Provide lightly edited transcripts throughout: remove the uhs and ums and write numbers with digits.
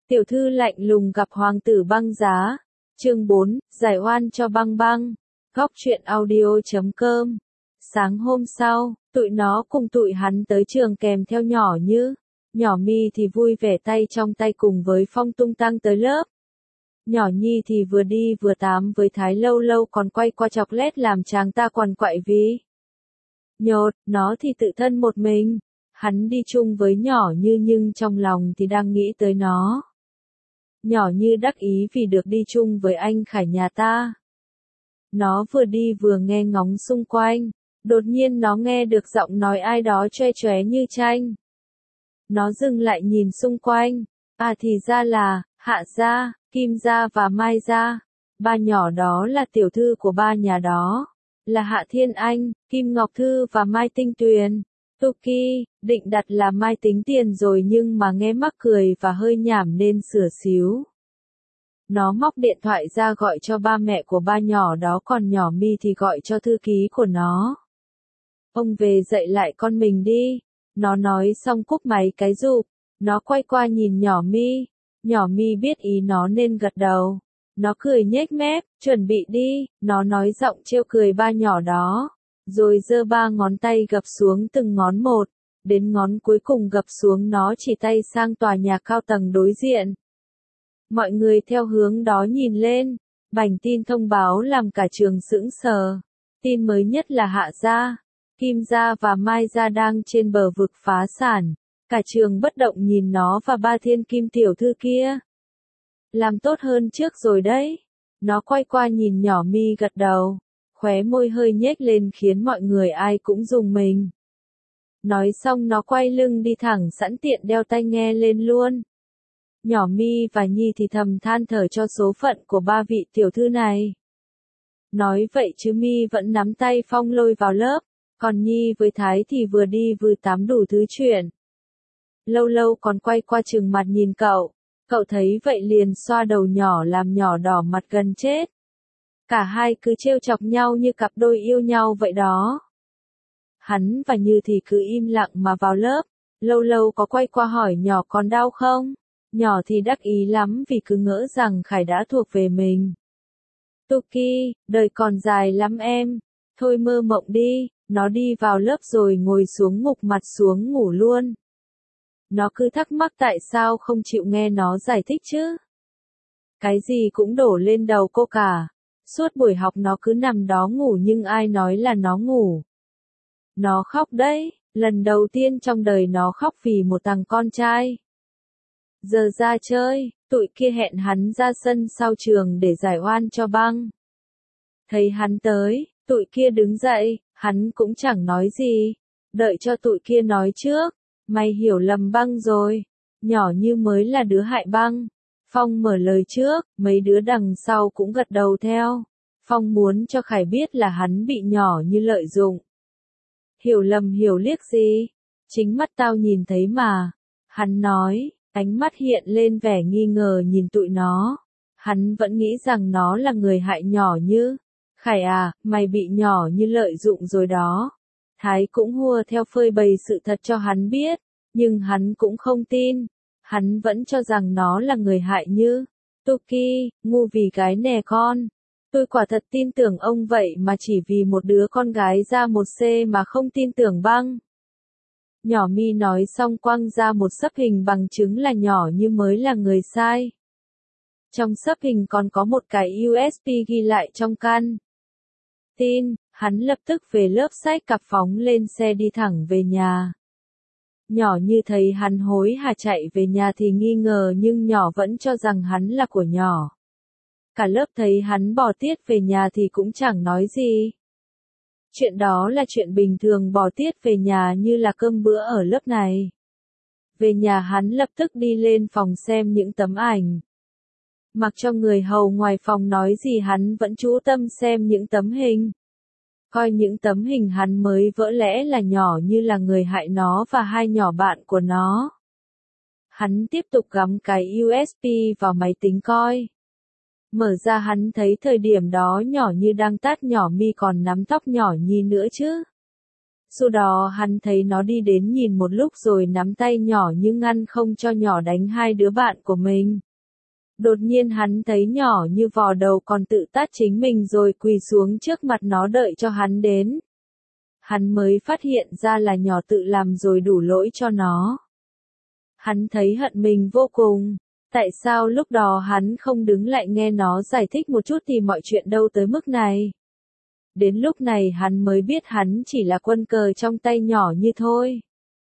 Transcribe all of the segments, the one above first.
Tiểu thư lạnh lùng gặp hoàng tử băng giá. Chương 4, giải oan cho băng băng. Góc truyện audio.com. Sáng hôm sau, tụi nó cùng tụi hắn tới trường kèm theo nhỏ Như. Nhỏ Mi thì vui vẻ tay trong tay cùng với Phong tung tăng tới lớp. Nhỏ Nhi thì vừa đi vừa tám với Thái Lâu Lâu còn quay qua chọc lét làm chàng ta quằn quại vì nhột, nó thì tự thân một mình. Hắn đi chung với nhỏ Như nhưng trong lòng thì đang nghĩ tới nó. Nhỏ Như đắc ý vì được đi chung với anh Khải nhà ta. Nó vừa đi vừa nghe ngóng xung quanh, đột nhiên nó nghe được giọng nói ai đó choe choé như tranh. Nó dừng lại nhìn xung quanh, thì ra là, Hạ gia, Kim gia và Mai gia. Ba nhỏ đó là tiểu thư của ba nhà đó, là Hạ Thiên Anh, Kim Ngọc Thư và Mai Tinh Tuyền. Tuki, định đặt là Mai Tính Tiền rồi nhưng mà nghe mắc cười và hơi nhảm nên sửa xíu. Nó móc điện thoại ra gọi cho ba mẹ của ba nhỏ đó còn nhỏ Mi thì gọi cho thư ký của nó. Ông về dạy lại con mình đi. Nó nói xong cúp máy cái rụp. Nó quay qua nhìn nhỏ Mi. Nhỏ Mi biết ý nó nên gật đầu. Nó cười nhếch mép, chuẩn bị đi. Nó nói giọng trêu cười ba nhỏ đó. Rồi giơ ba ngón tay gập xuống từng ngón một. Đến ngón cuối cùng gập xuống nó chỉ tay sang tòa nhà cao tầng đối diện. Mọi người theo hướng đó nhìn lên. Bảnh tin thông báo làm cả trường sững sờ. Tin mới nhất là Hạ gia, Kim gia và Mai gia đang trên bờ vực phá sản. Cả trường bất động nhìn nó và ba thiên kim tiểu thư kia. Làm tốt hơn trước rồi đấy. Nó quay qua nhìn nhỏ Mi gật đầu. Khóe môi hơi nhếch lên khiến mọi người ai cũng rùng mình. Nói xong nó quay lưng đi thẳng sẵn tiện đeo tai nghe lên luôn. Nhỏ Mi và Nhi thì thầm than thở cho số phận của ba vị tiểu thư này. Nói vậy chứ Mi vẫn nắm tay Phong lôi vào lớp, còn Nhi với Thái thì vừa đi vừa tám đủ thứ chuyện. Lâu Lâu còn quay qua trừng mặt nhìn cậu thấy vậy liền xoa đầu nhỏ làm nhỏ đỏ mặt gần chết. Cả hai cứ trêu chọc nhau như cặp đôi yêu nhau vậy đó. Hắn và Như thì cứ im lặng mà vào lớp. Lâu Lâu có quay qua hỏi nhỏ còn đau không? Nhỏ thì đắc ý lắm vì cứ ngỡ rằng Khải đã thuộc về mình. Tuki, đời còn dài lắm em. Thôi mơ mộng đi. Nó đi vào lớp rồi ngồi xuống ngục mặt xuống ngủ luôn. Nó cứ thắc mắc tại sao không chịu nghe nó giải thích chứ. Cái gì cũng đổ lên đầu cô cả. Suốt buổi học nó cứ nằm đó ngủ nhưng ai nói là nó ngủ. Nó khóc đấy, lần đầu tiên trong đời nó khóc vì một thằng con trai. Giờ ra chơi, tụi kia hẹn hắn ra sân sau trường để giải oan cho băng. Thấy hắn tới, tụi kia đứng dậy, hắn cũng chẳng nói gì. Đợi cho tụi kia nói trước, mày hiểu lầm băng rồi. Nhỏ Như mới là đứa hại băng. Phong mở lời trước, mấy đứa đằng sau cũng gật đầu theo. Phong muốn cho Khải biết là hắn bị nhỏ Như lợi dụng. Hiểu lầm hiểu liếc gì? Chính mắt tao nhìn thấy mà. Hắn nói, ánh mắt hiện lên vẻ nghi ngờ nhìn tụi nó. Hắn vẫn nghĩ rằng nó là người hại nhỏ Như. Khải à, mày bị nhỏ Như lợi dụng rồi đó. Thái cũng hùa theo phơi bày sự thật cho hắn biết, nhưng hắn cũng không tin. Hắn vẫn cho rằng nó là người hại Như. Tuki, ngu vì gái nè con. Tôi quả thật tin tưởng ông vậy mà chỉ vì một đứa con gái ra một C mà không tin tưởng băng. Nhỏ Mi nói xong quăng ra một xấp hình bằng chứng là nhỏ Như mới là người sai. Trong xấp hình còn có một cái USB ghi lại trong căn tin. Hắn lập tức về lớp xách cặp phóng lên xe đi thẳng về nhà. Nhỏ Như thấy hắn hối hả chạy về nhà thì nghi ngờ nhưng nhỏ vẫn cho rằng hắn là của nhỏ. Cả lớp thấy hắn bỏ tiết về nhà thì cũng chẳng nói gì. Chuyện đó là chuyện bình thường, bỏ tiết về nhà như là cơm bữa ở lớp này. Về nhà hắn lập tức đi lên phòng xem những tấm ảnh. Mặc cho người hầu ngoài phòng nói gì hắn vẫn chú tâm xem những tấm hình. Coi những tấm hình hắn mới vỡ lẽ là nhỏ Như là người hại nó và hai nhỏ bạn của nó. Hắn tiếp tục gắm cái USB vào máy tính coi. Mở ra hắn thấy thời điểm đó nhỏ Như đang tát nhỏ Mi còn nắm tóc nhỏ Nhi nữa chứ. Sau đó hắn thấy nó đi đến nhìn một lúc rồi nắm tay nhỏ như ngăn không cho nhỏ đánh hai đứa bạn của mình. Đột nhiên hắn thấy nhỏ như vò đầu còn tự tát chính mình rồi quỳ xuống trước mặt nó đợi cho hắn đến. Hắn mới phát hiện ra là nhỏ tự làm rồi đổ lỗi cho nó. Hắn thấy hận mình vô cùng. Tại sao lúc đó hắn không đứng lại nghe nó giải thích một chút thì mọi chuyện đâu tới mức này. Đến lúc này hắn mới biết hắn chỉ là quân cờ trong tay nhỏ như thôi.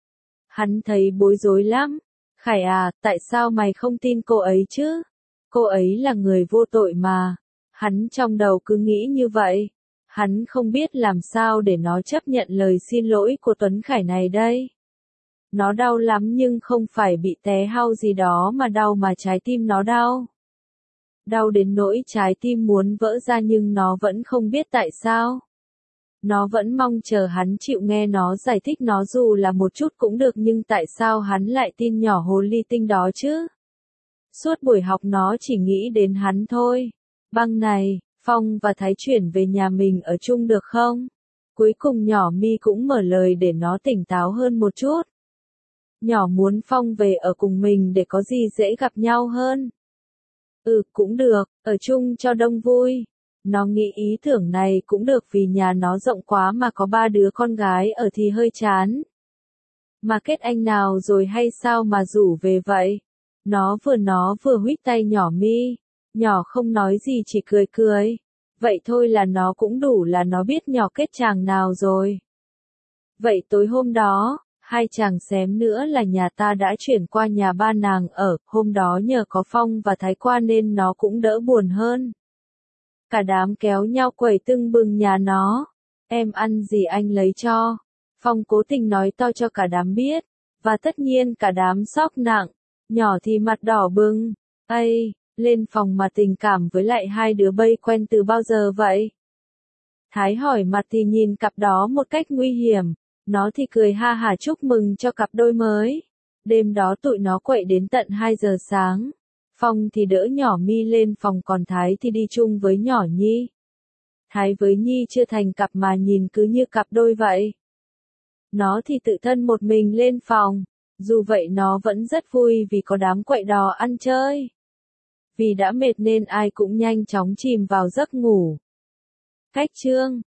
Hắn thấy bối rối lắm. Khải à, tại sao mày không tin cô ấy chứ? Cô ấy là người vô tội mà. Hắn trong đầu cứ nghĩ như vậy. Hắn không biết làm sao để nó chấp nhận lời xin lỗi của Tuấn Khải này đây. Nó đau lắm nhưng không phải bị té hao gì đó mà đau mà trái tim nó đau. Đau đến nỗi trái tim muốn vỡ ra nhưng nó vẫn không biết tại sao. Nó vẫn mong chờ hắn chịu nghe nó giải thích nó dù là một chút cũng được nhưng tại sao hắn lại tin nhỏ hồ ly tinh đó chứ? Suốt buổi học nó chỉ nghĩ đến hắn thôi. Băng này, Phong và Thái chuyển về nhà mình ở chung được không? Cuối cùng nhỏ Mi cũng mở lời để nó tỉnh táo hơn một chút. Nhỏ muốn Phong về ở cùng mình để có gì dễ gặp nhau hơn. Cũng được, ở chung cho đông vui. Nó nghĩ ý tưởng này cũng được vì nhà nó rộng quá mà có 3 đứa con gái ở thì hơi chán. Mà kết anh nào rồi hay sao mà rủ về vậy? Nó vừa huých tay nhỏ Mi. Nhỏ không nói gì chỉ cười cười. Vậy thôi là nó cũng đủ là nó biết nhỏ kết chàng nào rồi. Vậy tối hôm đó, 2 chàng xém nữa là nhà ta đã chuyển qua nhà ba nàng ở, hôm đó nhờ có Phong và Thái qua nên nó cũng đỡ buồn hơn. Cả đám kéo nhau quẩy tưng bừng nhà nó. Em ăn gì anh lấy cho. Phong cố tình nói to cho cả đám biết. Và tất nhiên cả đám sốc nặng. Nhỏ thì mặt đỏ bừng. Ây, lên phòng mà tình cảm với lại 2 đứa bay quen từ bao giờ vậy? Thái hỏi mặt thì nhìn cặp đó một cách nguy hiểm. Nó thì cười ha hả chúc mừng cho cặp đôi mới. Đêm đó tụi nó quậy đến tận 2 giờ sáng. Phong thì đỡ nhỏ Mi lên phòng còn Thái thì đi chung với nhỏ Nhi. Thái với Nhi chưa thành cặp mà nhìn cứ như cặp đôi vậy. Nó thì tự thân một mình lên phòng. Dù vậy nó vẫn rất vui vì có đám quậy đò ăn chơi. Vì đã mệt nên ai cũng nhanh chóng chìm vào giấc ngủ. Cách chương